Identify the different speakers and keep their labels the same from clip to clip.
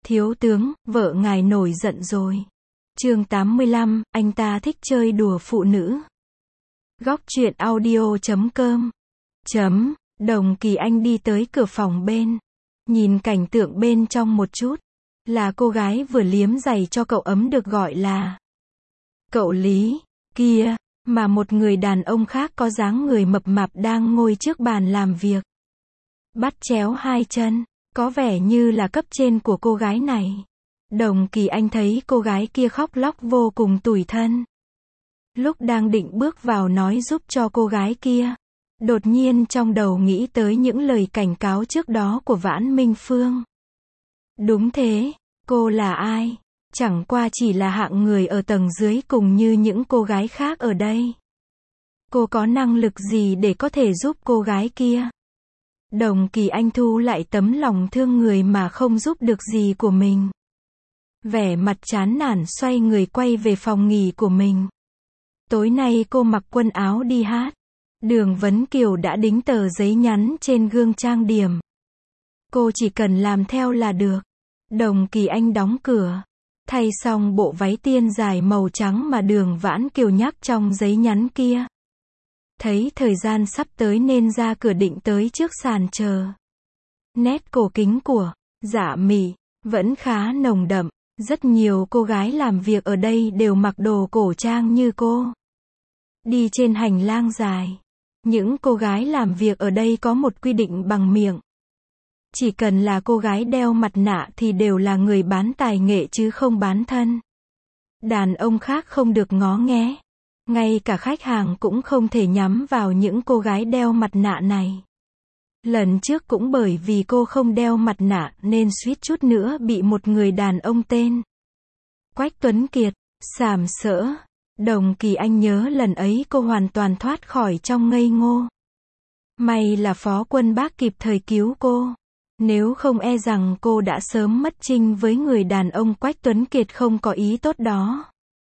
Speaker 1: Thiếu tướng, vợ ngài nổi giận rồi. Chương 85, anh ta thích chơi đùa phụ nữ. Góc truyện audio.com. Đồng Kỳ Anh đi tới cửa phòng bên. Nhìn cảnh tượng bên trong một chút. Là cô gái vừa liếm giày cho cậu ấm được gọi là cậu Lý, kia, mà một người đàn ông khác có dáng người mập mạp đang ngồi trước bàn làm việc. Bắt chéo hai chân, có vẻ như là cấp trên của cô gái này. Đồng Kỳ Anh thấy cô gái kia khóc lóc vô cùng tủi thân. Lúc đang định bước vào nói giúp cho cô gái kia, đột nhiên trong đầu nghĩ tới những lời cảnh cáo trước đó của Vãn Minh Phương. Đúng thế, cô là ai? Chẳng qua chỉ là hạng người ở tầng dưới cùng như những cô gái khác ở đây. Cô có năng lực gì để có thể giúp cô gái kia? Đồng Kỳ Anh thu lại tấm lòng thương người mà không giúp được gì của mình. Vẻ mặt chán nản xoay người quay về phòng nghỉ của mình. Tối nay cô mặc quần áo đi hát. Đường Vấn Kiều đã đính tờ giấy nhắn trên gương trang điểm. Cô chỉ cần làm theo là được. Đồng Kỳ Anh đóng cửa. Thay xong bộ váy tiên dài màu trắng mà Đường Vãn Kiều nhắc trong giấy nhắn kia. Thấy thời gian sắp tới nên ra cửa định tới trước sàn chờ. Nét cổ kính của Dạ Mị vẫn khá nồng đậm. Rất nhiều cô gái làm việc ở đây đều mặc đồ cổ trang như cô. Đi trên hành lang dài. Những cô gái làm việc ở đây có một quy định bằng miệng. Chỉ cần là cô gái đeo mặt nạ thì đều là người bán tài nghệ chứ không bán thân. Đàn ông khác không được ngó nghé. Ngay cả khách hàng cũng không thể nhắm vào những cô gái đeo mặt nạ này. Lần trước cũng bởi vì cô không đeo mặt nạ nên suýt chút nữa bị một người đàn ông tên Quách Tuấn Kiệt sàm sỡ. Đồng Kỳ Anh nhớ lần ấy cô hoàn toàn thoát khỏi trong ngây ngô. May là Phó Quân Bác kịp thời cứu cô. Nếu không e rằng cô đã sớm mất trinh với người đàn ông Quách Tuấn Kiệt không có ý tốt đó.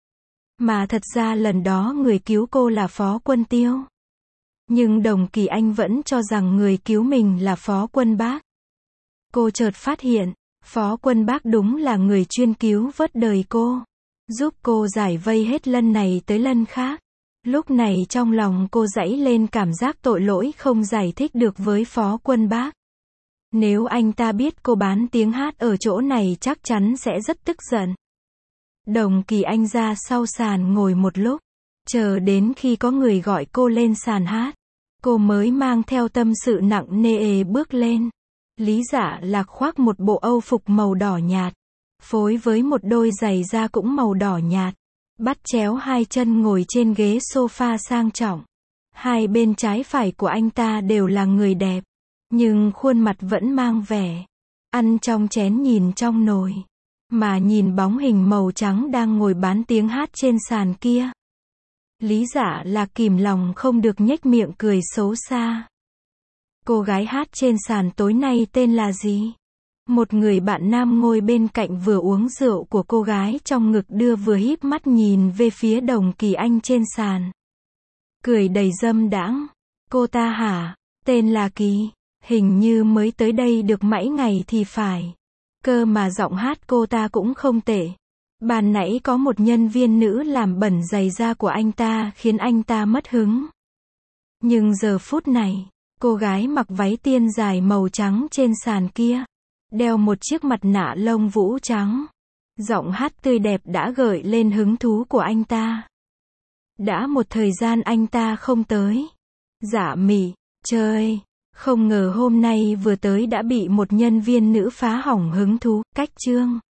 Speaker 1: Mà thật ra lần đó người cứu cô là Phó Quân Tiêu. Nhưng Đồng Kỳ Anh vẫn cho rằng người cứu mình là Phó Quân Bác. Cô chợt phát hiện, Phó Quân Bác đúng là người chuyên cứu vớt đời cô. Giúp cô giải vây hết lần này tới lần khác. Lúc này trong lòng cô dẫy lên cảm giác tội lỗi không giải thích được với Phó Quân Bác. Nếu anh ta biết cô bán tiếng hát ở chỗ này chắc chắn sẽ rất tức giận. Đồng Kỳ Anh ra sau sàn ngồi một lúc. Chờ đến khi có người gọi cô lên sàn hát. Cô mới mang theo tâm sự nặng nề bước lên. Lý Dạ Lạc khoác một bộ âu phục màu đỏ nhạt. Phối với một đôi giày da cũng màu đỏ nhạt. Bắt chéo hai chân ngồi trên ghế sofa sang trọng. Hai bên trái phải của anh ta đều là người đẹp. Nhưng khuôn mặt vẫn mang vẻ ăn trong chén nhìn trong nồi. Mà nhìn bóng hình màu trắng đang ngồi bán tiếng hát trên sàn kia. Lý Dạ Lạc kìm lòng không được nhếch miệng cười xấu xa. Cô gái hát trên sàn tối nay tên là gì? Một người bạn nam ngồi bên cạnh vừa uống rượu của cô gái trong ngực đưa vừa híp mắt nhìn về phía Đồng Kỳ Anh trên sàn. Cười đầy dâm đãng. Cô ta hả? Tên là Kỳ. Hình như mới tới đây được mấy ngày thì phải. Cơ mà giọng hát cô ta cũng không tệ. Ban nãy có một nhân viên nữ làm bẩn giày da của anh ta khiến anh ta mất hứng. Nhưng giờ phút này, cô gái mặc váy tiên dài màu trắng trên sàn kia, đeo một chiếc mặt nạ lông vũ trắng. Giọng hát tươi đẹp đã gợi lên hứng thú của anh ta. Đã một thời gian anh ta không tới. Dạ Mị, chơi. Không ngờ hôm nay vừa tới đã bị một nhân viên nữ phá hỏng hứng thú. Cách chương